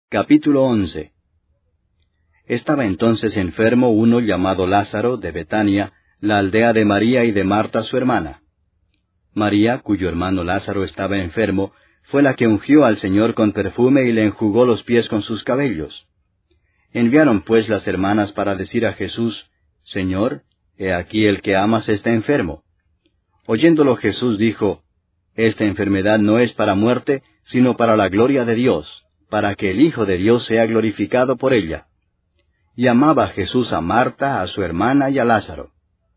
Capítulo 11. Estaba entonces enfermo uno llamado Lázaro, de Betania, la aldea de María y de Marta su hermana. María, cuyo hermano Lázaro estaba enfermo, fue la que ungió al Señor con perfume y le enjugó los pies con sus cabellos. Enviaron pues las hermanas para decir a Jesús, Señor, he aquí el que amas está enfermo. Oyéndolo Jesús dijo, Esta enfermedad no es para muerte, sino para la gloria de Dios, para que el Hijo de Dios sea glorificado por ella. Y amaba Jesús a Marta, a su hermana y a Lázaro.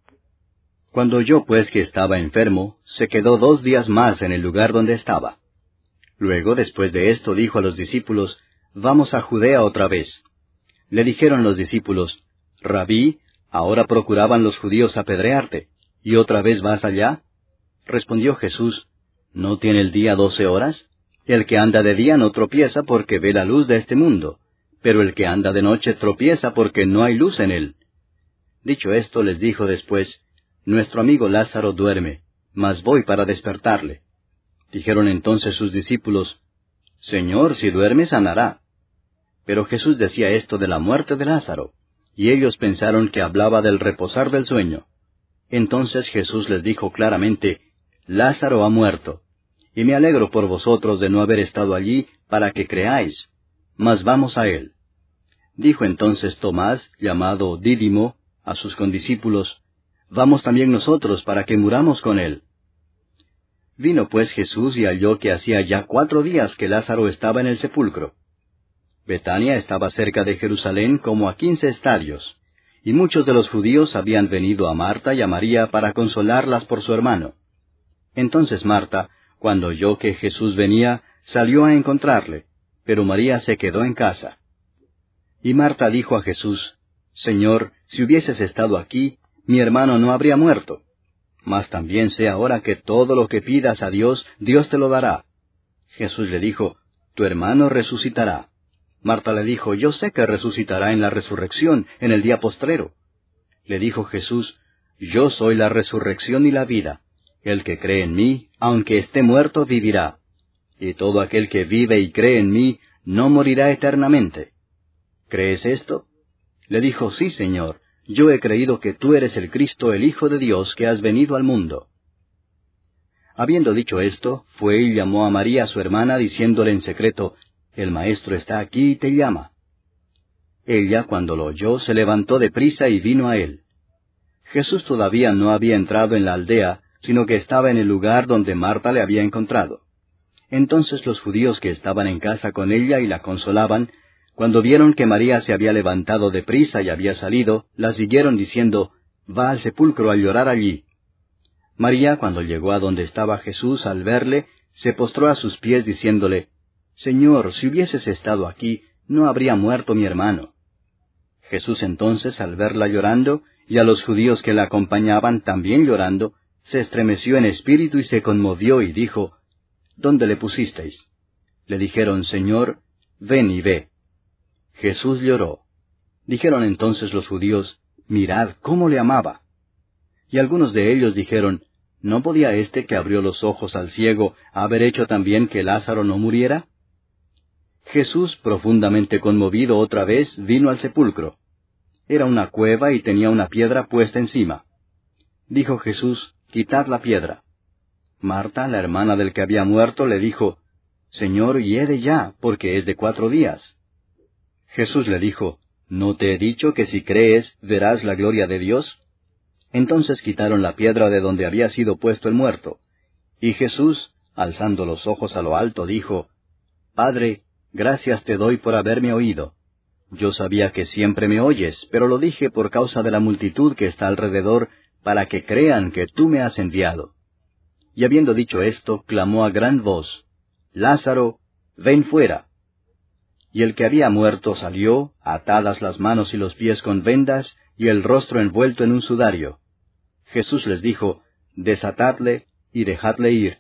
Cuando oyó pues que estaba enfermo, se quedó 2 días más en el lugar donde estaba. Luego, después de esto, dijo a los discípulos, Vamos a Judea otra vez. Le dijeron los discípulos, Rabí, ahora procuraban los judíos apedrearte, ¿y otra vez vas allá? Respondió Jesús, ¿no tiene el día 12 horas? El que anda de día no tropieza porque ve la luz de este mundo, pero el que anda de noche tropieza porque no hay luz en él. Dicho esto, les dijo después, Nuestro amigo Lázaro duerme, mas voy para despertarle. Dijeron entonces sus discípulos, Señor, si duerme sanará. Pero Jesús decía esto de la muerte de Lázaro, y ellos pensaron que hablaba del reposar del sueño. Entonces Jesús les dijo claramente, Lázaro ha muerto, y me alegro por vosotros de no haber estado allí para que creáis, mas vamos a él. Dijo entonces Tomás, llamado Dídimo, a sus condiscípulos, Vamos también nosotros para que muramos con él. Vino pues Jesús y halló que hacía ya 4 días que Lázaro estaba en el sepulcro. Betania estaba cerca de Jerusalén como a 15 estadios, y muchos de los judíos habían venido a Marta y a María para consolarlas por su hermano. Entonces Marta, cuando oyó que Jesús venía, salió a encontrarle, pero María se quedó en casa. Y Marta dijo a Jesús, Señor, si hubieses estado aquí, mi hermano no habría muerto. Mas también sé ahora que todo lo que pidas a Dios, Dios te lo dará. Jesús le dijo, Tu hermano resucitará. Marta le dijo, Yo sé que resucitará en la resurrección, en el día postrero. Le dijo Jesús, Yo soy la resurrección y la vida. El que cree en mí, aunque esté muerto, vivirá. Y todo aquel que vive y cree en mí, no morirá eternamente. ¿Crees esto? Le dijo, Sí, Señor, yo he creído que tú eres el Cristo, el Hijo de Dios, que has venido al mundo. Habiendo dicho esto, fue y llamó a María su hermana, diciéndole en secreto, El Maestro está aquí y te llama. Ella, cuando lo oyó, se levantó deprisa y vino a él. Jesús todavía no había entrado en la aldea, sino que estaba en el lugar donde Marta le había encontrado. Entonces los judíos que estaban en casa con ella y la consolaban, cuando vieron que María se había levantado deprisa y había salido, la siguieron diciendo, Va al sepulcro a llorar allí. María, cuando llegó a donde estaba Jesús, al verle, se postró a sus pies diciéndole, Señor, si hubieses estado aquí, no habría muerto mi hermano. Jesús entonces, al verla llorando, y a los judíos que la acompañaban también llorando, se estremeció en espíritu y se conmovió y dijo, ¿Dónde le pusisteis? Le dijeron, Señor, ven y ve. Jesús lloró. Dijeron entonces los judíos, Mirad cómo le amaba. Y algunos de ellos dijeron, ¿No podía éste que abrió los ojos al ciego haber hecho también que Lázaro no muriera? Jesús, profundamente conmovido otra vez, vino al sepulcro. Era una cueva y tenía una piedra puesta encima. Dijo Jesús, Quitad la piedra. Marta, la hermana del que había muerto, le dijo, Señor, hiede ya, porque es de 4 días. Jesús le dijo, ¿No te he dicho que si crees, verás la gloria de Dios? Entonces quitaron la piedra de donde había sido puesto el muerto. Y Jesús, alzando los ojos a lo alto, dijo, Padre, gracias te doy por haberme oído. Yo sabía que siempre me oyes, pero lo dije por causa de la multitud que está alrededor, para que crean que tú me has enviado. Y habiendo dicho esto, clamó a gran voz, Lázaro, ven fuera. Y el que había muerto salió, atadas las manos y los pies con vendas, y el rostro envuelto en un sudario. Jesús les dijo, Desatadle y dejadle ir.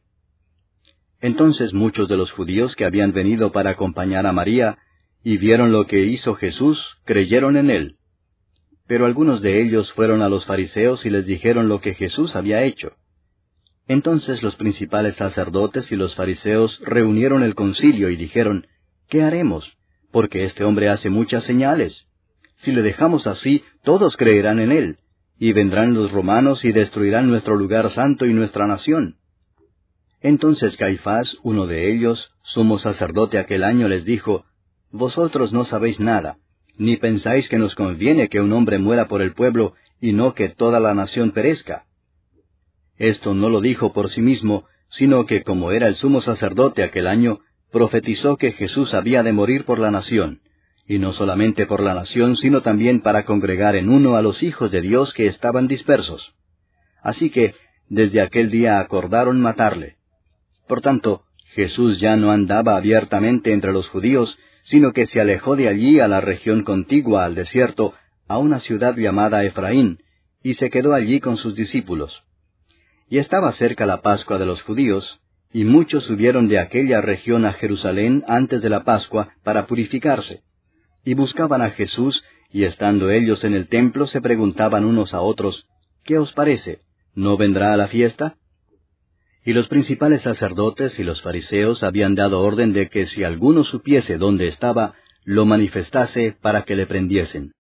Entonces muchos de los judíos que habían venido para acompañar a María, y vieron lo que hizo Jesús, creyeron en él. Pero algunos de ellos fueron a los fariseos y les dijeron lo que Jesús había hecho. Entonces los principales sacerdotes y los fariseos reunieron el concilio y dijeron, ¿Qué haremos? porque este hombre hace muchas señales. Si le dejamos así, todos creerán en él, y vendrán los romanos y destruirán nuestro lugar santo y nuestra nación. Entonces Caifás, uno de ellos, sumo sacerdote aquel año, les dijo, Vosotros no sabéis nada, ni pensáis que nos conviene que un hombre muera por el pueblo, y no que toda la nación perezca. Esto no lo dijo por sí mismo, sino que como era el sumo sacerdote aquel año, profetizó que Jesús había de morir por la nación, y no solamente por la nación, sino también para congregar en uno a los hijos de Dios que estaban dispersos. Así que, desde aquel día acordaron matarle. Por tanto, Jesús ya no andaba abiertamente entre los judíos, sino que se alejó de allí a la región contigua al desierto, a una ciudad llamada Efraín, y se quedó allí con sus discípulos. Y estaba cerca la Pascua de los judíos, y muchos subieron de aquella región a Jerusalén antes de la Pascua para purificarse. Y buscaban a Jesús, y estando ellos en el templo se preguntaban unos a otros, ¿qué os parece? ¿No vendrá a la fiesta? Y los principales sacerdotes y los fariseos habían dado orden de que si alguno supiese dónde estaba, lo manifestase para que le prendiesen.